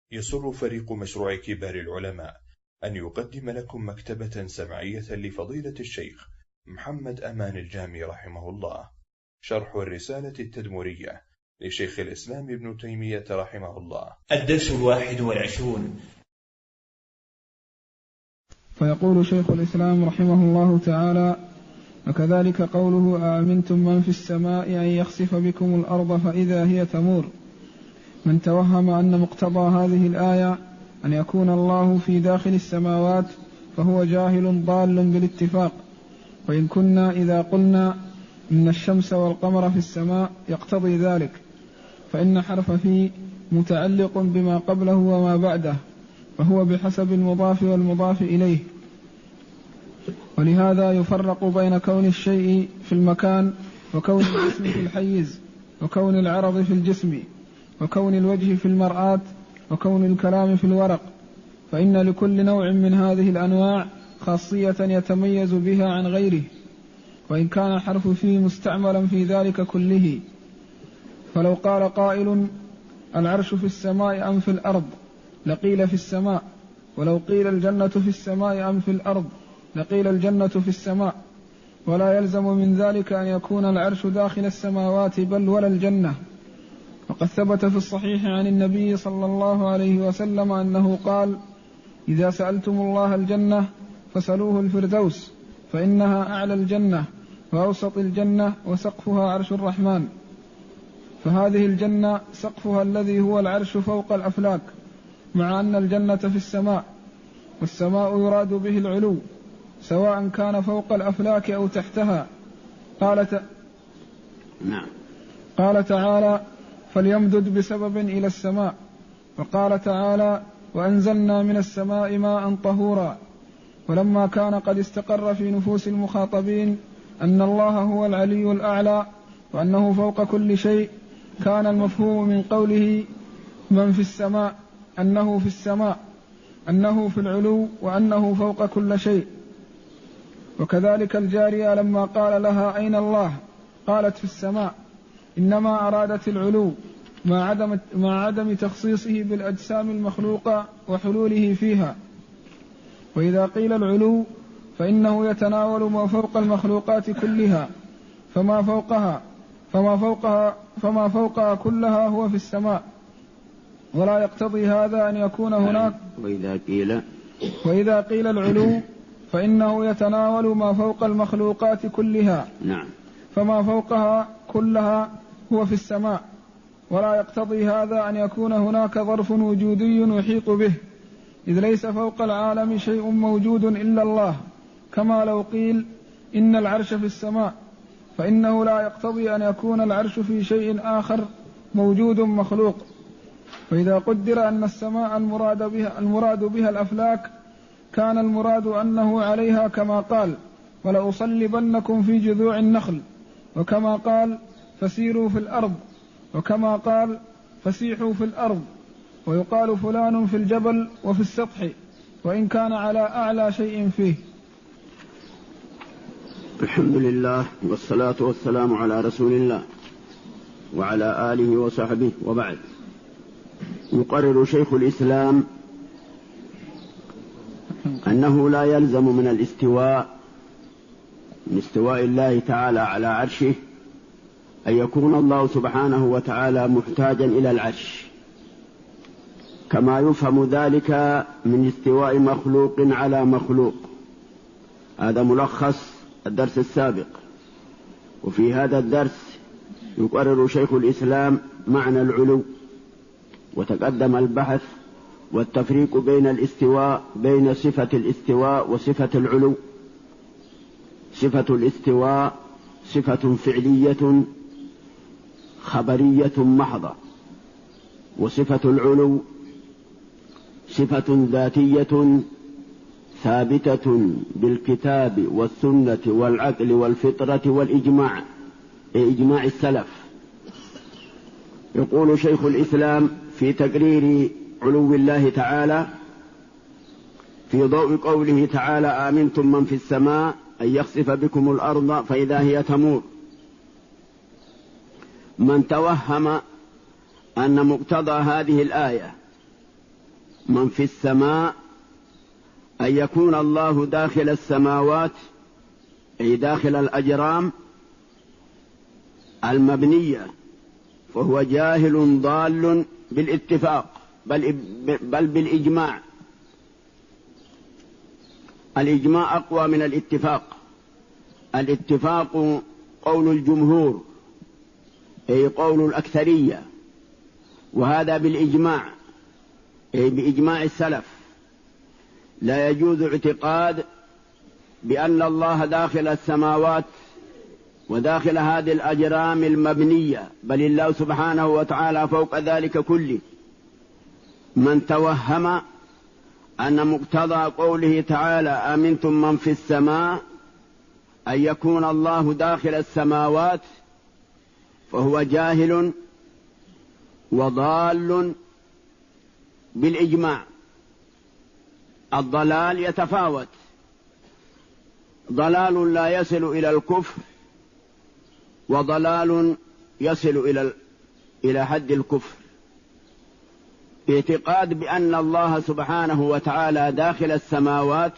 يسر فريق مشروع كبار العلماء أن يقدم لكم مكتبة سمعية لفضيلة الشيخ محمد أمان الجامي رحمه الله، شرح الرسالة التدمرية لشيخ الإسلام ابن تيمية رحمه الله. الدرس 21. فيقول شيخ الإسلام رحمه الله تعالى: وكذلك قوله أأمنتم من في السماء أن يخسف بكم الأرض فإذا هي تمور. من توهم أن مقتضى هذه الآية أن يكون الله في داخل السماوات فهو جاهل ضال بالاتفاق. وإن كنا إذا قلنا إن الشمس والقمر في السماء يقتضي ذلك، فإن حرف في متعلق بما قبله وما بعده، فهو بحسب المضاف والمضاف إليه. ولهذا يفرق بين كون الشيء في المكان وكون الجسم في الحيز، وكون العرض في الجسم، وكون الوجه في المرآة، وكون الكلام في الورق. فإن لكل نوع من هذه الأنواع خاصية يتميز بها عن غيره، وإن كان الحرف فيه مستعملا في ذلك كله. فلو قال قائل: العرش في السماء أم في الأرض؟ لقيل في السماء. ولو قيل الجنة في السماء أم في الأرض؟ لقيل الجنة في السماء. ولا يلزم من ذلك أن يكون العرش داخل السماوات بل ولا الجنة. وقد ثبت في الصحيح عن النبي صلى الله عليه وسلم أنه قال: إذا سألتم الله الجنة فسألوه الفردوس، فإنها أعلى الجنة وأوسط الجنة وسقفها عرش الرحمن. فهذه الجنة سقفها الذي هو العرش فوق الأفلاك، مع أن الجنة في السماء، والسماء يراد به العلو سواء كان فوق الأفلاك أو تحتها. قال تعالى: فليمدد بسبب إلى السماء. وقال تعالى: وأنزلنا من السماء ماء طهورا. ولما كان قد استقر في نفوس المخاطبين أن الله هو العلي الأعلى وأنه فوق كل شيء، كان المفهوم من قوله من في السماء أنه في السماء، أنه في العلو وأنه فوق كل شيء. وكذلك الجارية لما قال لها: أين الله؟ قالت: في السماء، إنما أرادت العلو مع عدم تخصيصه بالأجسام المخلوقة وحلوله فيها. وإذا قيل العلو فإنه يتناول ما فوق المخلوقات كلها، فما فوقها كلها هو في السماء. ولا يقتضي هذا أن يكون هناك. وإذا قيل العلو فإنه يتناول ما فوق المخلوقات كلها، فما فوقها كلها هو في السماء. ولا يقتضي هذا أن يكون هناك ظرف وجودي يحيط به، إذ ليس فوق العالم شيء موجود إلا الله. كما لو قيل إن العرش في السماء، فإنه لا يقتضي أن يكون العرش في شيء آخر موجود مخلوق. فإذا قدر أن السماء المراد بها الأفلاك، كان المراد أنه عليها، كما قال: ولأصلبنكم في جذوع النخل، وكما قال: فسيروا في الأرض، وكما قال: فسيحوا في الأرض. ويقال فلان في الجبل وفي السطح، وإن كان على أعلى شيء فيه. الحمد لله، والصلاة والسلام على رسول الله وعلى آله وصحبه، وبعد. يقرر شيخ الإسلام أنه لا يلزم من الاستواء، من استواء الله تعالى على عرشه، أن يكون الله سبحانه وتعالى محتاجا إلى العرش، كما يفهم ذلك من استواء مخلوق على مخلوق. هذا ملخص الدرس السابق. وفي هذا الدرس يقرر شيخ الإسلام معنى العلو، وتقدم البحث والتفريق بين الاستواء، بين صفة الاستواء وصفة العلو. صفة الاستواء صفة فعلية خبرية محضة، وصفة العلو صفة ذاتية ثابتة بالكتاب والسنة والعقل والفطرة والإجماع، إجماع السلف. يقول شيخ الإسلام في تقرير علو الله تعالى في ضوء قوله تعالى: آمنتم من في السماء أن يخسف بكم الأرض فإذا هي تمور. من توهم أن مقتضى هذه الآية من في السماء أن يكون الله داخل السماوات أي داخل الأجرام المبنية، فهو جاهل ضال بالاتفاق بل بالإجماع. الإجماع أقوى من الاتفاق. الاتفاق قول الجمهور أي قول الأكثرية، وهذا بالإجماع أي بإجماع السلف. لا يجوز اعتقاد بأن الله داخل السماوات وداخل هذه الأجرام المبنية، بل الله سبحانه وتعالى فوق ذلك كله. من توهم أن مقتضى قوله تعالى آمنتم من في السماء أن يكون الله داخل السماوات فهو جاهل وضال بالإجماع. الضلال يتفاوت، ضلال لا يصل إلى الكفر، وضلال يصل إلى حد الكفر. اعتقاد بأن الله سبحانه وتعالى داخل السماوات،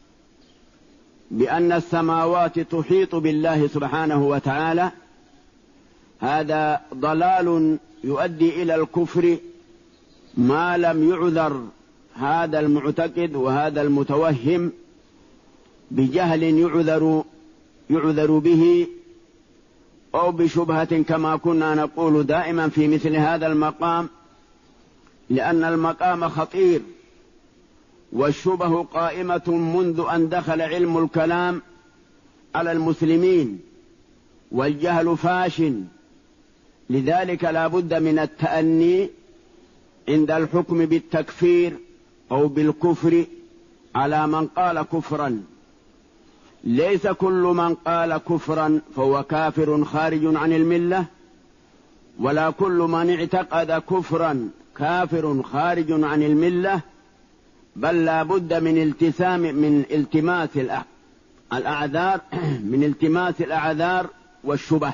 بأن السماوات تحيط بالله سبحانه وتعالى، هذا ضلال يؤدي إلى الكفر ما لم يعذر هذا المعتقد وهذا المتوهم بجهل يعذر به أو بشبهة، كما كنا نقول دائما في مثل هذا المقام، لأن المقام خطير، والشبه قائمة منذ أن دخل علم الكلام على المسلمين، والجهل فاش. لذلك لا بد من التأني عند الحكم بالتكفير أو بالكفر على من قال كفرا. ليس كل من قال كفرا فهو كافر خارج عن الملة، ولا كل من اعتقد كفرا كافر خارج عن الملة، بل لا بد من التماس الأعذار والشبه.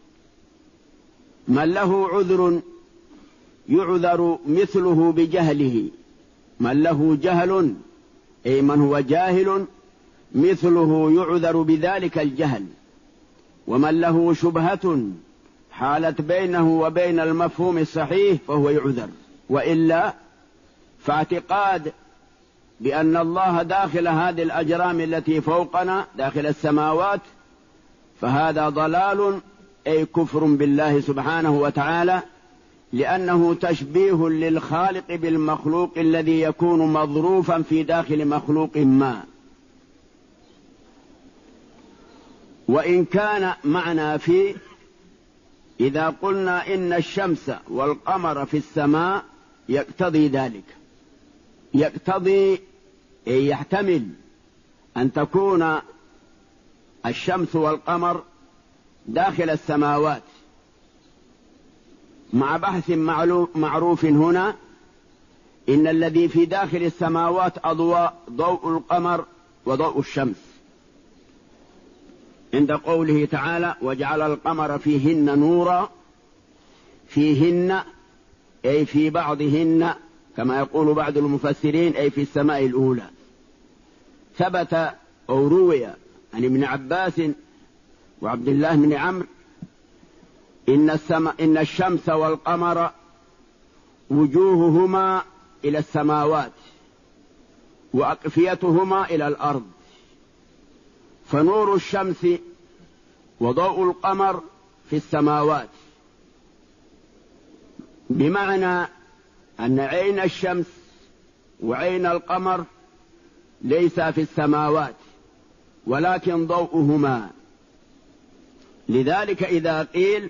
من له عذر يعذر مثله بجهله، من له جهل أي من هو جاهل مثله يعذر بذلك الجهل، ومن له شبهة حالت بينه وبين المفهوم الصحيح فهو يعذر. وإلا فاعتقاد بأن الله داخل هذه الأجرام التي فوقنا داخل السماوات فهذا ضلال أي كفر بالله سبحانه وتعالى، لأنه تشبيه للخالق بالمخلوق الذي يكون مظروفا في داخل مخلوق ما. وإن كان معنا في إذا قلنا إن الشمس والقمر في السماء يقتضي ذلك، يقتضي يحتمل أن تكون الشمس والقمر داخل السماوات، مع بحث معروف هنا إن الذي في داخل السماوات أضواء ضوء القمر وضوء الشمس، عند قوله تعالى وجعل القمر فيهن نورا، فيهن أي في بعضهن كما يقول بعض المفسرين أي في السماء الأولى. ثبت أو روي عن ابن عباس وعبد الله بن عمرو إن الشمس والقمر وجوههما إلى السماوات وأقفيتهما إلى الأرض، فنور الشمس وضوء القمر في السماوات، بمعنى أن عين الشمس وعين القمر ليس في السماوات ولكن ضوءهما. لذلك إذا قيل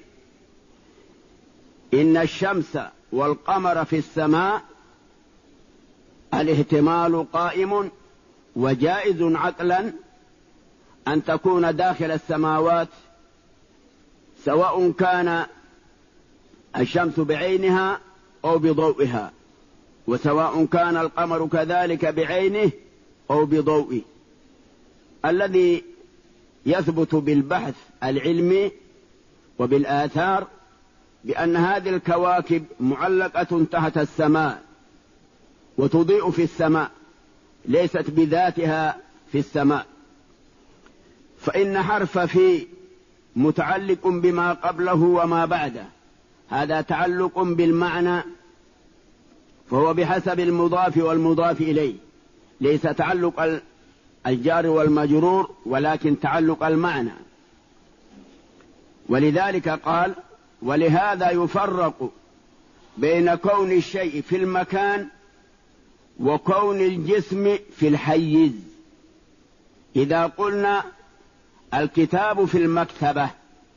إن الشمس والقمر في السماء الاحتمال قائم وجائز عقلا أن تكون داخل السماوات، سواء كان الشمس بعينها أو بضوئها، وسواء كان القمر كذلك بعينه أو بضوئه. الذي يثبت بالبحث العلمي وبالآثار بأن هذه الكواكب معلقة تحت السماء، وتضيء في السماء، ليست بذاتها في السماء. فإن حرف في متعلق بما قبله وما بعده، هذا تعلق بالمعنى، فهو بحسب المضاف والمضاف إليه، ليس تعلق الجار والمجرور ولكن تعلق المعنى. ولذلك قال: ولهذا يفرق بين كون الشيء في المكان وكون الجسم في الحيز. إذا قلنا الكتاب في المكتبة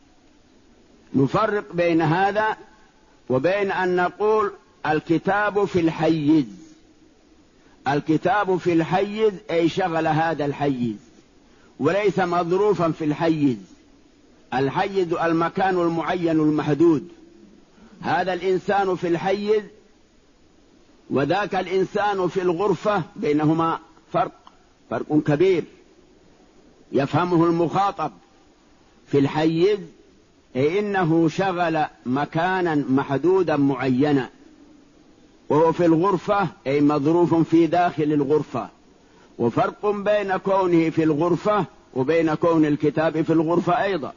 نفرق بين هذا وبين أن نقول الكتاب في الحيز. الكتاب في الحيز أي شغل هذا الحيز، وليس مظروفا في الحيز. الحيز المكان المعين المحدود. هذا الإنسان في الحيز وذاك الإنسان في الغرفة، بينهما فرق كبير يفهمه المخاطب. في الحيز أي إنه شغل مكانا محدودا معينا، وهو في الغرفة أي مظروف في داخل الغرفة. وفرق بين كونه في الغرفة وبين كون الكتاب في الغرفة أيضا.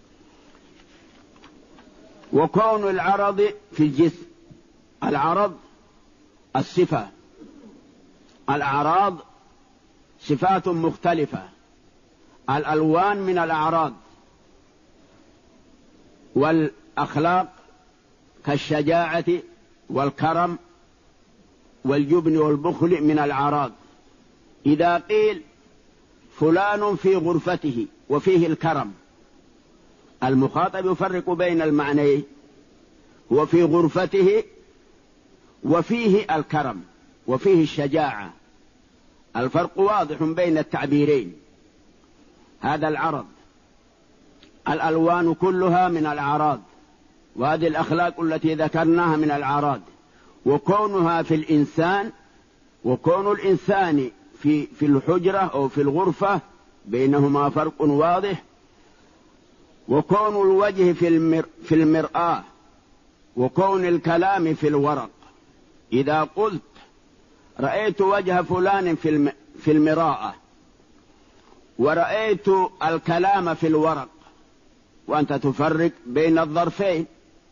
وكون العرض في الجسم. العرض الصفة، الأعراض صفات مختلفة، الألوان من الأعراض، والأخلاق كالشجاعة والكرم والجبن والبخل من الأعراض. إذا قيل فلان في غرفته وفيه الكرم، المخاطب يفرق بين المعنيين، هو في غرفته وفيه الكرم وفيه الشجاعة، الفرق واضح بين التعبيرين. هذا العرض. الألوان كلها من الأعراض، وهذه الأخلاق التي ذكرناها من الأعراض. وكونها في الإنسان وكون الإنسان في الحجرة أو في الغرفة بينهما فرق واضح. وكون الوجه في المرآة وكون الكلام في الورق. إذا قلت رأيت وجه فلان في المراءة ورأيت الكلام في الورق، وأنت تفرق بين الظرفين.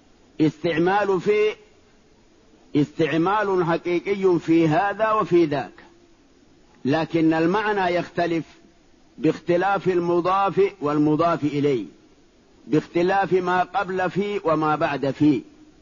استعمال حقيقي في هذا وفي ذاك، لكن المعنى يختلف باختلاف المضاف والمضاف إليه، باختلاف ما قبل فيه وما بعد فيه.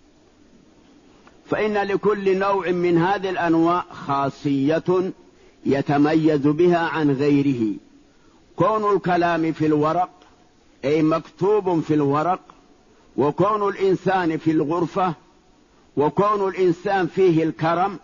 فإن لكل نوع من هذه الأنواع خاصية يتميز بها عن غيره. كون الكلام في الورق أي مكتوب في الورق، وكون الإنسان في الغرفة، وكون الإنسان فيه الكرم،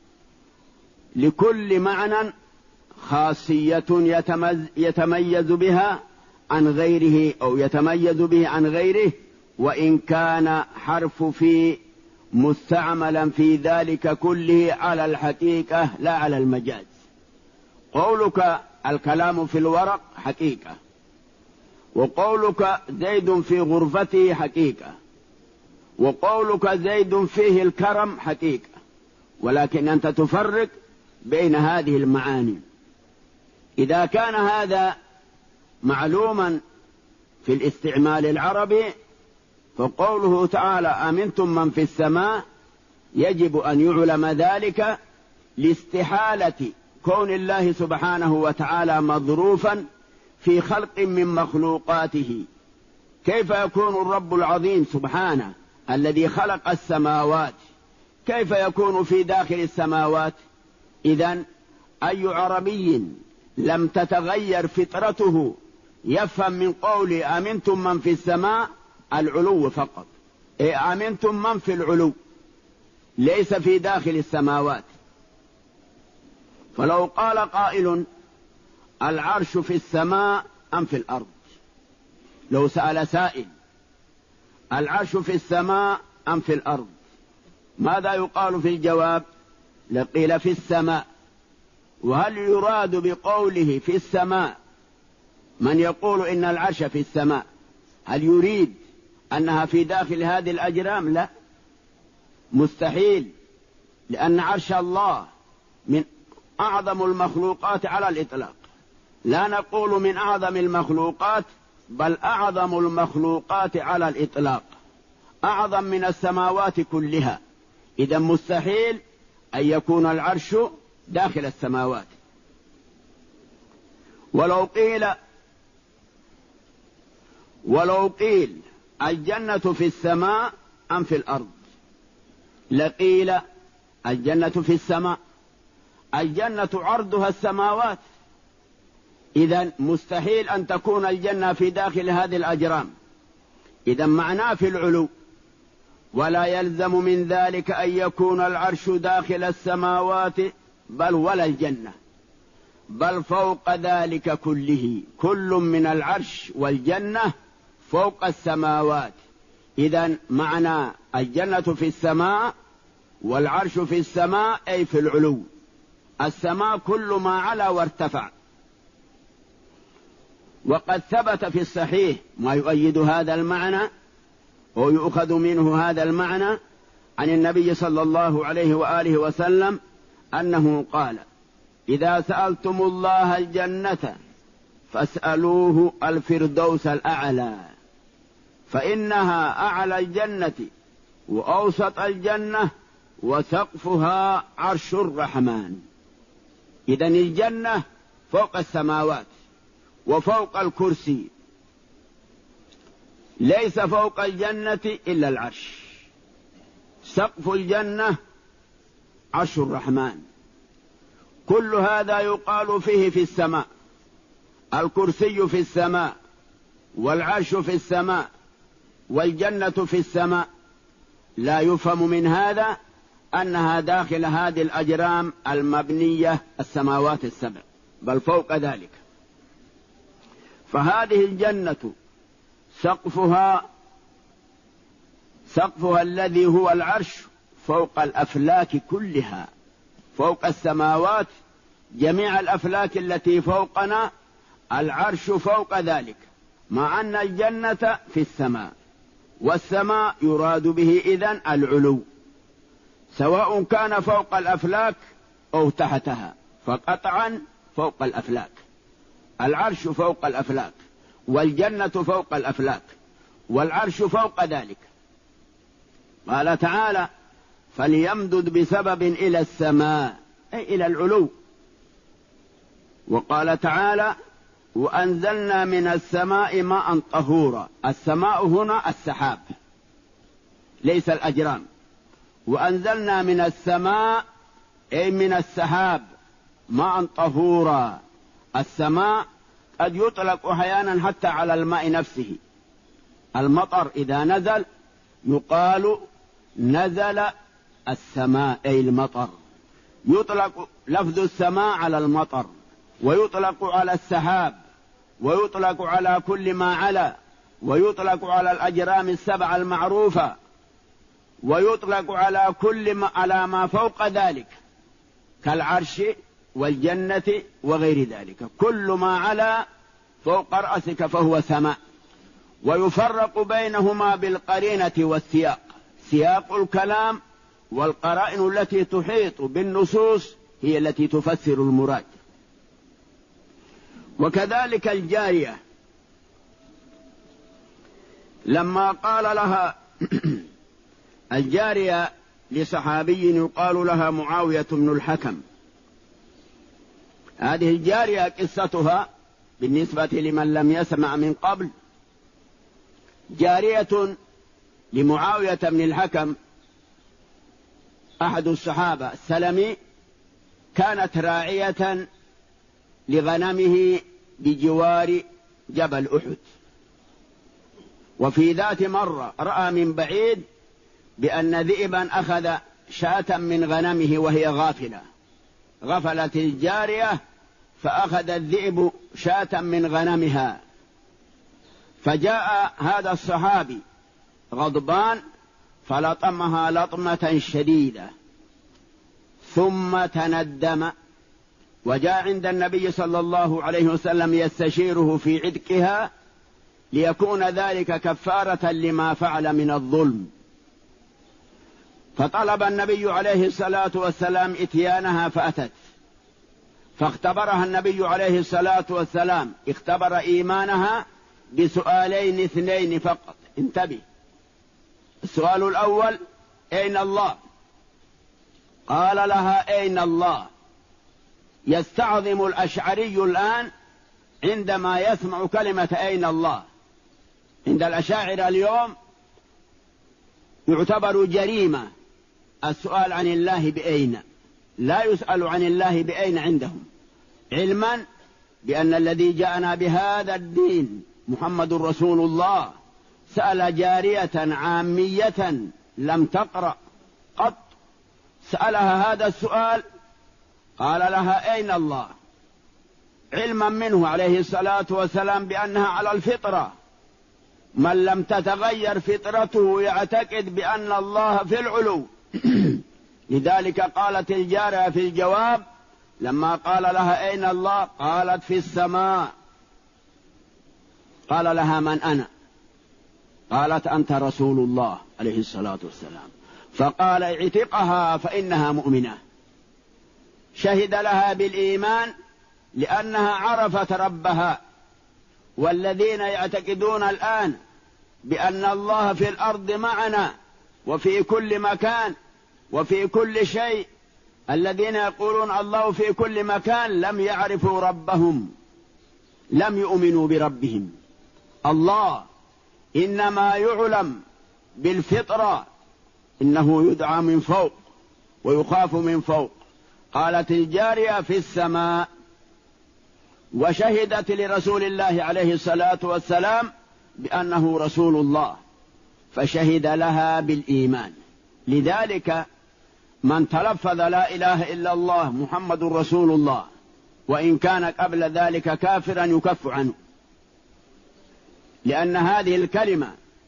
لكل معنى خاصية يتميز بها عن غيره أو يتميز به عن غيره، وإن كان حرف في مستعملا في ذلك كله على الحقيقة لا على المجاز. قولك الكلام في الورق حقيقة، وقولك زيد في غرفته حقيقة، وقولك زيد فيه الكرم حقيقة، ولكن أنت تفرق بين هذه المعاني. إذا كان هذا معلوما في الاستعمال العربي، فقوله تعالى أمنتم من في السماء يجب أن يعلم ذلك لاستحالة كون الله سبحانه وتعالى مظروفا في خلق من مخلوقاته. كيف يكون الرب العظيم سبحانه الذي خلق السماوات كيف يكون في داخل السماوات؟ إذن أي عربي لم تتغير فطرته يفهم من قول أمنتم من في السماء العلو فقط، أمنتم من في العلو ليس في داخل السماوات. فلو قال قائل العرش في السماء أم في الأرض، لو سأل سائل العرش في السماء أم في الأرض، ماذا يقال في الجواب؟ لقيل في السماء. وهل يراد بقوله في السماء من يقول إن العرش في السماء؟ هل يريد أنها في داخل هذه الأجرام؟ لا، مستحيل، لأن عرش الله من أعظم المخلوقات على الإطلاق، لا نقول من أعظم المخلوقات، بل أعظم المخلوقات على الإطلاق، أعظم من السماوات كلها. إذا مستحيل أن يكون العرش داخل السماوات. ولو قيل الجنة في السماء أم في الأرض، لقيل الجنة في السماء. الجنة عرضها السماوات، إذن مستحيل أن تكون الجنة في داخل هذه الأجرام، إذن معناه في العلو، ولا يلزم من ذلك أن يكون العرش داخل السماوات بل ولا الجنة، بل فوق ذلك كله، كل من العرش والجنة فوق السماوات. إذن معنى الجنة في السماء والعرش في السماء أي في العلو. السماء كل ما علا وارتفع. وقد ثبت في الصحيح ما يؤيد هذا المعنى ويؤخذ منه هذا المعنى عن النبي صلى الله عليه وآله وسلم أنه قال: إذا سألتم الله الجنة فاسألوه الفردوس الأعلى، فإنها أعلى الجنة وأوسط الجنة وسقفها عرش الرحمن. إذن الجنة فوق السماوات وفوق الكرسي، ليس فوق الجنة إلا العرش. سقف الجنة عرش الرحمن. كل هذا يقال فيه في السماء. الكرسي في السماء، والعرش في السماء، والجنة في السماء. لا يفهم من هذا أنها داخل هذه الأجرام المبنية السماوات السبع، بل فوق ذلك. فهذه الجنة سقفها الذي هو العرش فوق الأفلاك كلها، فوق السماوات جميع الأفلاك التي فوقنا، العرش فوق ذلك، مع أن الجنة في السماء، والسماء يراد به إذن العلو، سواء كان فوق الأفلاك أو تحتها، فقطعا فوق الأفلاك. العرش فوق الأفلاك، والجنة فوق الأفلاك، والعرش فوق ذلك. قال تعالى: فليمدد بسبب إلى السماء، أي إلى العلو. وقال تعالى: وأنزلنا من السماء ماء طهورا. السماء هنا السحاب ليس الأجرام. وأنزلنا من السماء أي من السحاب ماء طهورا. السماء قد يطلق أحيانا حتى على الماء نفسه. المطر إذا نزل يقال نزل السماء أي المطر. يطلق لفظ السماء على المطر، ويطلق على السحاب، ويطلق على كل ما علا، ويطلق على الأجرام السبع المعروفة، ويطلق على على ما فوق ذلك كالعرش والجنة وغير ذلك. كل ما علا فوق رأسك فهو سماء. ويفرق بينهما بالقرينة والسياق، سياق الكلام والقرائن التي تحيط بالنصوص هي التي تفسر المراد. وكذلك الجارية لما قال لها الجارية لصحابي يقال لها معاوية بن الحكم. هذه الجارية قصتها بالنسبة لمن لم يسمع من قبل، جارية لمعاوية بن الحكم أحد الصحابة السلمي، كانت راعية لغنمه بجوار جبل أحد. وفي ذات مرة رأى من بعيد بأن ذئبا أخذ شاة من غنمه وهي غافلة. غفلت الجارية فأخذ الذئب شاة من غنمها، فجاء هذا الصحابي غضبان فلطمها لطمة شديدة، ثم تندم وجاء عند النبي صلى الله عليه وسلم يستشيره في عتقها ليكون ذلك كفارة لما فعل من الظلم. فطلب النبي عليه الصلاة والسلام إتيانها فأتت، فاختبرها النبي عليه الصلاة والسلام، اختبر إيمانها بسؤالين اثنين فقط. انتبه، السؤال الأول: أين الله؟ قال لها: أين الله؟ يستعظم الأشعري الآن عندما يسمع كلمة أين الله. عند الأشاعرة اليوم يعتبر جريمة السؤال عن الله بأين، لا يسأل عن الله بأين عندهم، علما بأن الذي جاءنا بهذا الدين محمد رسول الله سأل جارية عامية لم تقرأ قط، سألها هذا السؤال، قال لها: أين الله؟ علما منه عليه الصلاة والسلام بأنها على الفطرة، من لم تتغير فطرته يعتقد بأن الله في العلو. لذلك قالت الجارية في الجواب لما قال لها: أين الله؟ قالت: في السماء. قال لها: من أنا؟ قالت: أنت رسول الله عليه الصلاة والسلام. فقال: اعتقها فإنها مؤمنة. شهد لها بالإيمان لأنها عرفت ربها. والذين يعتقدون الآن بأن الله في الأرض معنا وفي كل مكان وفي كل شيء، الذين يقولون الله في كل مكان لم يعرفوا ربهم، لم يؤمنوا بربهم. الله إنما يعلم بالفطرة، إنه يدعى من فوق ويخاف من فوق. قالت الجارية: في السماء. وشهدت لرسول الله عليه الصلاة والسلام بأنه رسول الله، فشهد لها بالإيمان. لذلك من تلفظ لا إله إلا الله محمد رسول الله وإن كان قبل ذلك كافرا يكف عنه، لأن هذه الكلمة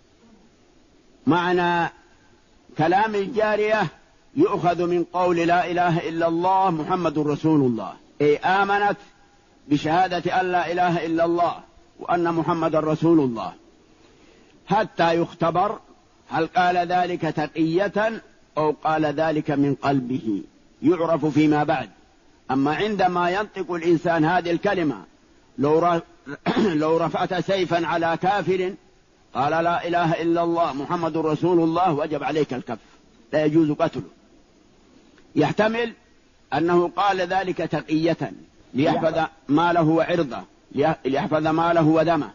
معنى كلام الجارية يؤخذ من قول لا إله إلا الله محمد رسول الله، أي آمنت بشهادة أن لا إله إلا الله وأن محمد رسول الله، حتى يختبر هل قال ذلك تقية أو قال ذلك من قلبه، يعرف فيما بعد. أما عندما ينطق الإنسان هذه الكلمة لو رفعت سيفا على كافر قال لا إله إلا الله محمد رسول الله وجب عليك الكف، لا يجوز قتله. يحتمل أنه قال ذلك تقية ليحفظ ماله وعرضه، ليحفظ ماله ودمه،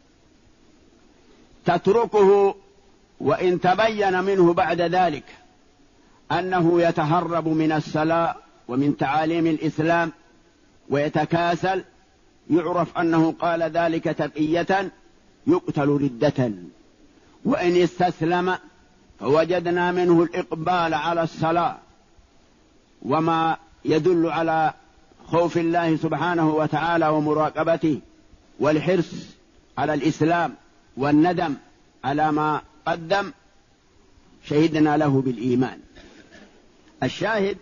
تتركه وإن تبين منه بعد ذلك أنه يتهرب من الصلاة ومن تعاليم الإسلام ويتكاسل، يعرف أنه قال ذلك تقية، يقتل ردة. وإن استسلم فوجدنا منه الإقبال على الصلاة وما يدل على خوف الله سبحانه وتعالى ومراقبته والحرص على الإسلام والندم على ما قدم، شهدنا له بالإيمان. الشاهد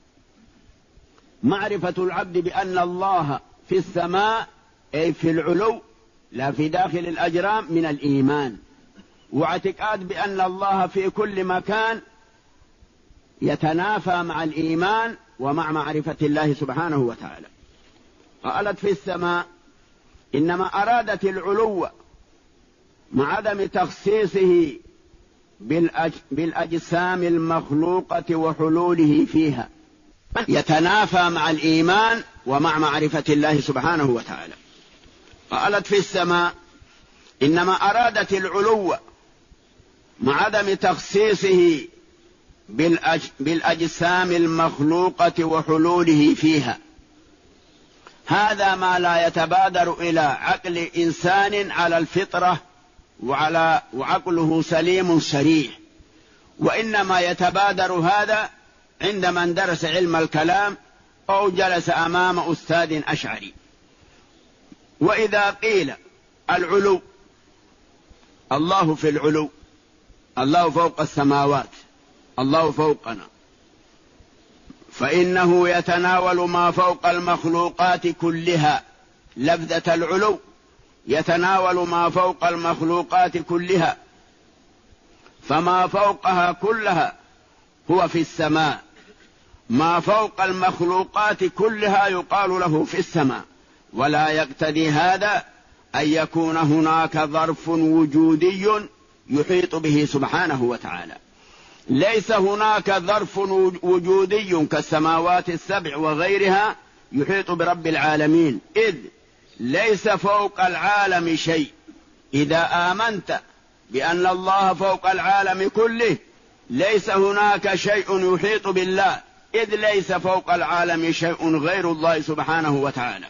معرفة العبد بأن الله في السماء أي في العلو لا في داخل الأجرام من الإيمان، واعتقاد بأن الله في كل مكان يتنافى مع الإيمان ومع معرفة الله سبحانه وتعالى. قالت في السماء، إنما أرادت العلو مع عدم تخصيصه بالأجسام المخلوقة وحلوله فيها، يتنافى مع الإيمان ومع معرفة الله سبحانه وتعالى. قالت في السماء إنما أرادت العلو مع عدم تخصيصه بالأجسام المخلوقة وحلوله فيها. هذا ما لا يتبادر إلى عقل إنسان على الفطرة وعقله سليم صريح، وإنما يتبادر هذا عند من درس علم الكلام أو جلس أمام أستاذ أشعري. وإذا قيل العلو، الله في العلو، الله فوق السماوات، الله فوقنا، فإنه يتناول ما فوق المخلوقات كلها. لفظة العلو يتناول ما فوق المخلوقات كلها، فما فوقها كلها هو في السماء، ما فوق المخلوقات كلها يقال له في السماء، ولا يقتضي هذا أن يكون هناك ظرف وجودي يحيط به سبحانه وتعالى. ليس هناك ظرف وجودي كالسماوات السبع وغيرها يحيط برب العالمين، إذ ليس فوق العالم شيء. إذا آمنت بأن الله فوق العالم كله ليس هناك شيء يحيط بالله، إذ ليس فوق العالم شيء غير الله سبحانه وتعالى.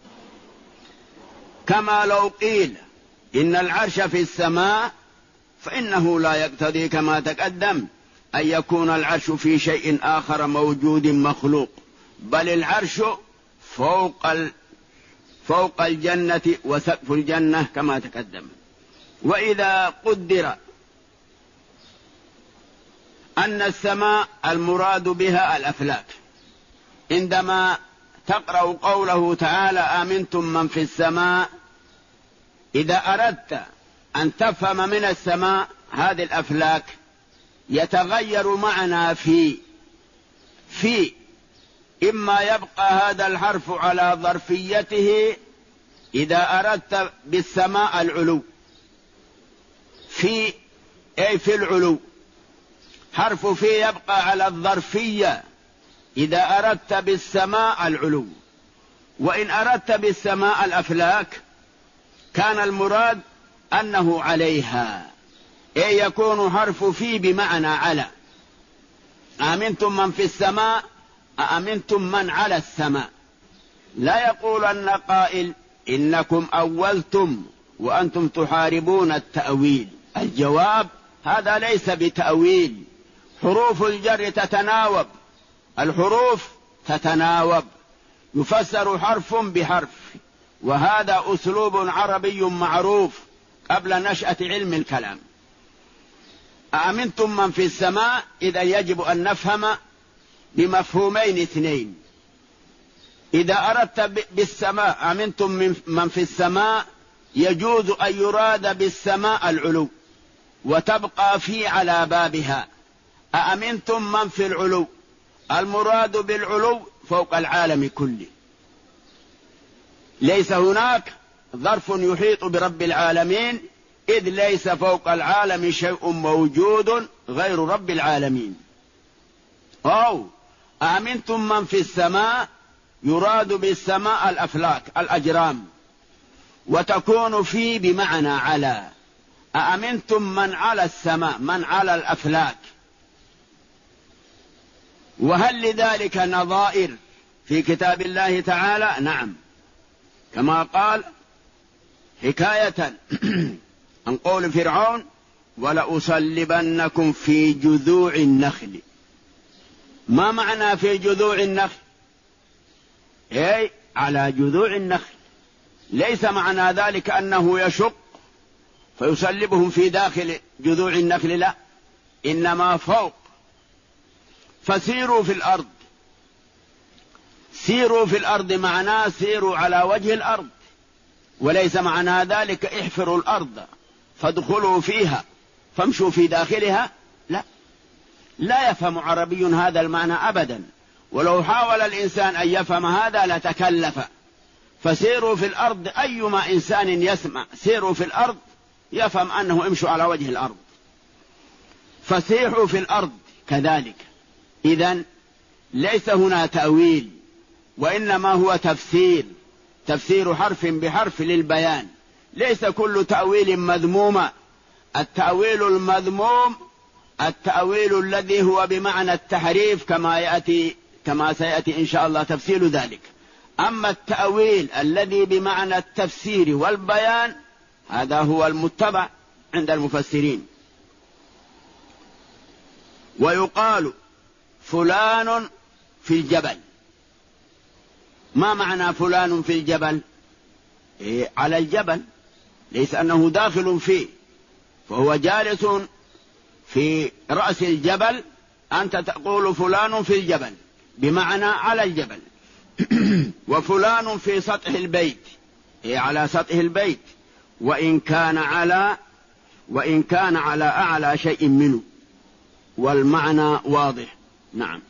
كما لو قيل إن العرش في السماء فإنه لا يقتضي كما تقدم أن يكون العرش في شيء آخر موجود مخلوق، بل العرش فوق الجنة وسقف الجنة كما تقدم. وإذا قدر أن السماء المراد بها الأفلاك، عندما تقرأ قوله تعالى آمنتم من في السماء، إذا أردت أن تفهم من السماء هذه الأفلاك يتغير معنى في إما يبقى هذا الحرف على ظرفيته إذا أردت بالسماء العلو، في العلو، حرف في يبقى على الظرفية إذا أردت بالسماء العلو. وإن أردت بالسماء الأفلاك كان المراد أنه عليها، يكون حرف في بمعنى على. آمنتم من في السماء، أأمنتم من على السماء. لا يقول أن قائل إنكم أولتم وأنتم تحاربون التأويل. الجواب هذا ليس بتأويل، حروف الجر تتناوب، الحروف تتناوب، يفسر حرف بحرف، وهذا أسلوب عربي معروف قبل نشأة علم الكلام. أأمنتم من في السماء إذا يجب أن نفهم بمفهومين اثنين. إذا أردت بالسماء أمنتم من في السماء يجوز أن يراد بالسماء العلو وتبقى في على بابها. أأمنتم من في العلو، المراد بالعلو فوق العالم كله، ليس هناك ظرف يحيط برب العالمين، إذ ليس فوق العالم شيء موجود غير رب العالمين. أو أأمنتم من في السماء يراد بالسماء الأفلاك الأجرام، وتكون في بمعنى على. أأمنتم من على السماء، من على الأفلاك. وهل لذلك نظائر في كتاب الله تعالى؟ نعم، كما قال حكاية عن قول فرعون ولأصلبنكم في جذوع النخل. ما معنى في جذوع النخل؟ على جذوع النخل، ليس معنى ذلك أنه يشق فيصلبهم في داخل جذوع النخل، لا، إنما فوق. فسيروا في الأرض، سيروا في الأرض معناه سيروا على وجه الأرض، وليس معنى ذلك احفروا الأرض فادخلوا فيها فامشوا في داخلها، لا، لا يفهم عربي هذا المعنى أبدا، ولو حاول الإنسان أن يفهم هذا لتكلف. فسيروا في الأرض، أيما إنسان يسمع سيروا في الأرض يفهم أنه امشوا على وجه الأرض. فسيحوا في الأرض كذلك. إذن ليس هنا تأويل، وإنما هو تفسير حرف بحرف للبيان. ليس كل تأويل مذموما. التأويل المذموم التأويل الذي هو بمعنى التحريف كما سيأتي إن شاء الله تفسير ذلك. أما التأويل الذي بمعنى التفسير والبيان هذا هو المتبع عند المفسرين. ويقال فلان في الجبل. ما معنى فلان في الجبل؟ على الجبل، ليس أنه داخل فيه، فهو جالس في رأس الجبل. أنت تقول فلان في الجبل بمعنى على الجبل. وفلان في سطح البيت، على سطح البيت، وإن كان على أعلى شيء منه. والمعنى واضح. نعم.